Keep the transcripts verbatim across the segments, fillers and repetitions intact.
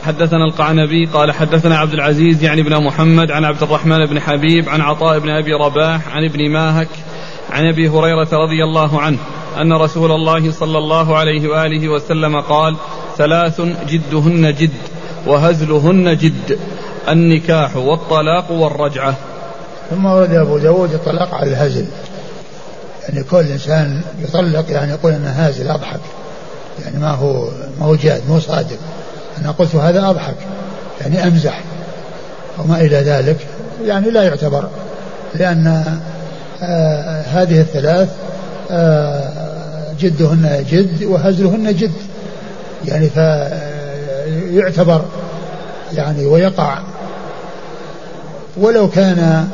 حدثنا القعنبي قال حدثنا عبد العزيز يعني بن محمد عن عبد الرحمن بن حبيب عن عطاء بن أبي رباح عن ابن ماهك عن أبي هريرة رضي الله عنه أن رسول الله صلى الله عليه وآله وسلم قال ثلاث جدهن جد وهزلهن جد النكاح والطلاق والرجعة. ثم ورد أبو داود الطلاق على الهزل، يعني كل إنسان يطلق يعني يقول أنه هازل أضحك، يعني ما هو ما هو جاد مو صادق، أنا قلت هذا أضحك يعني أمزح وما إلى ذلك، يعني لا يعتبر، لأن آه هذه الثلاث آه جدهن جد وهزلهن جد، يعني فيعتبر يعني ويقع، ولو كان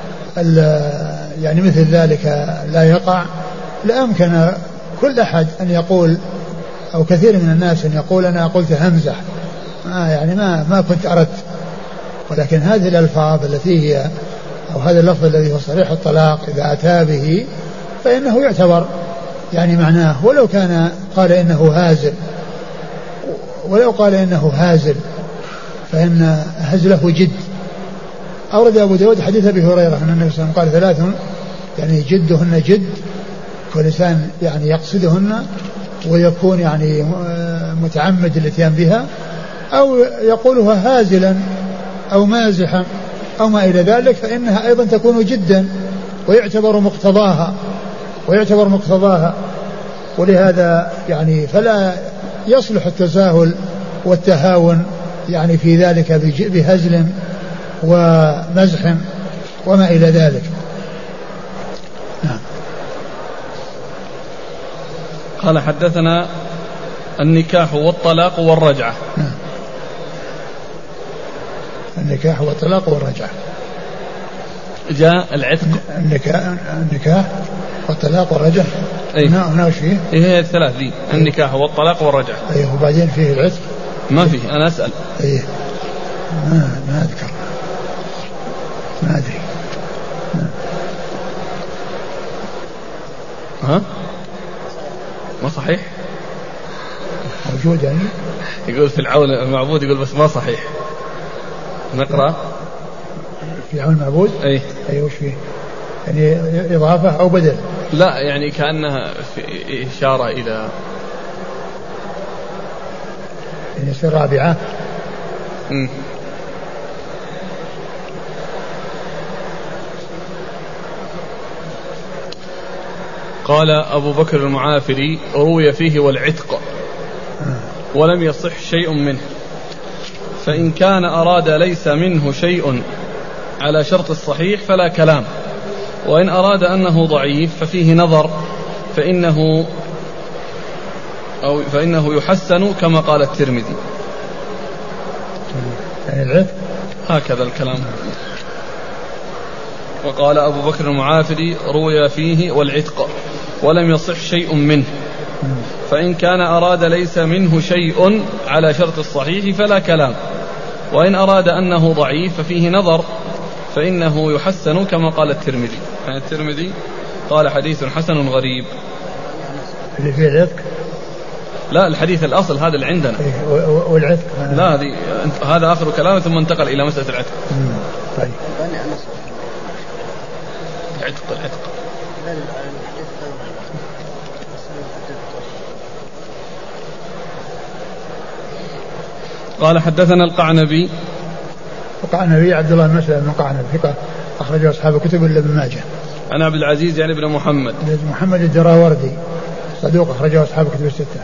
يعني مثل ذلك لا يقع لأمكن كل أحد أن يقول أو كثير من الناس أن يقول أنا قلت همزح، آه يعني ما ما كنت أردت، ولكن هذه الألفاظ التي هي أو هذا اللفظ الذي هو صريح الطلاق إذا أتى به فإنه يعتبر يعني معناه، ولو كان قال إنه هازل، ولو قال إنه هازل فإن هزله جد. أورد أبو داود حديث أبي هريرة أن النبي صلى الله عليه وسلم قال ثلاث يعني جدهن جد، كل إنسان يعني يقصدهن ويكون يعني متعمد الاتيان بها، أو يقولها هازلا أو مازحا أو ما إلى ذلك، فإنها أيضا تكون جدا ويعتبر مقتضاها ويعتبر مقتضاها ولهذا يعني فلا يصلح التساهل والتهاون يعني في ذلك بهزل ومزح وما إلى ذلك. نعم. قال حدثنا النكاح والطلاق والرجعة. نعم. النكاح والطلاق والرجعة. جاء العتق. النكاح, النكاح والطلاق والرجعة. أيه. هنا وش فيه؟ إيه هي الثلاث ذي. أيه. النكاح والطلاق والرجعة. أيه. وبعدين فيه العتق. ما فيه، أنا أسأل. أيه. ما ما أذكر، ما أدري. ها؟ ما صحيح؟ موجود يعني؟ يقول في العون المعبود، يقول بس ما صحيح. نقرأ في عون المعبود؟ أي أي وش فيه؟ يعني إضافة أو بدل؟ لا يعني كأنها في إشارة إلى يعني في الرابعة. م. قال أبو بكر المعافري روي فيه والعتق ولم يصح شيء منه، فإن كان أراد ليس منه شيء على شرط الصحيح فلا كلام، وإن أراد أنه ضعيف ففيه نظر، فإنه أو فإنه يحسن كما قال الترمذي. هكذا الكلام. وقال أبو بكر المعافري روي فيه والعتق ولم يصح شيء منه، فإن كان أراد ليس منه شيء على شرط الصحيح فلا كلام، وإن أراد أنه ضعيف ففيه نظر، فإنه يحسن كما قال الترمذي. يعني الترمذي قال حديث حسن غريب. اللي فيه العتق؟ لا، الحديث الأصل هذا اللي عندنا. والعتق؟ لا، هذه هذا آخر كلامه ثم انتقل إلى مسألة العتق. طيب. العتق العتق. قال حدثنا القعنبي. القعنبي عبد الله بن مسلم بن قعنب ثقة أخرجه أصحاب الكتب إلا ابن ماجه. عن عبد العزيز يعني بن محمد. محمد الدراوردي صدوق أخرجه أصحاب الكتب الستة.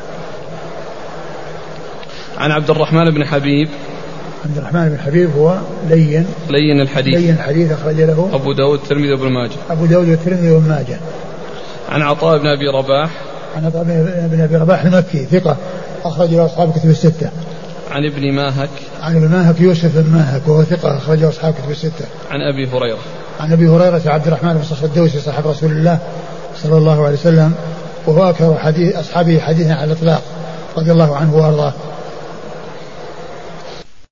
عن عبد الرحمن بن حبيب. عبد الرحمن بن حبيب هو لين لين الحديث لين الحديث أخرج له أبو داود الترمذي وابن ماجه. أبو داود والترمذي وابن ماجه. عن عطاء بن أبي رباح. عن عطاء بن أبي رباح المكي ثقة أخرج له أصحاب الكتب الستة. عن ابن ماهك. عن ابن ماهك يوسف بن ماهك وهو ثقة أخرجه أصحاب الكتب الستة. عن أبي هريرة. عن أبي هريرة عبد الرحمن بن صخر الدوسي صاحب رسول الله صلى الله عليه وسلم، وهو أكثر حديث أصحابه حديثا على الإطلاق رضي الله عنه وأرضاه.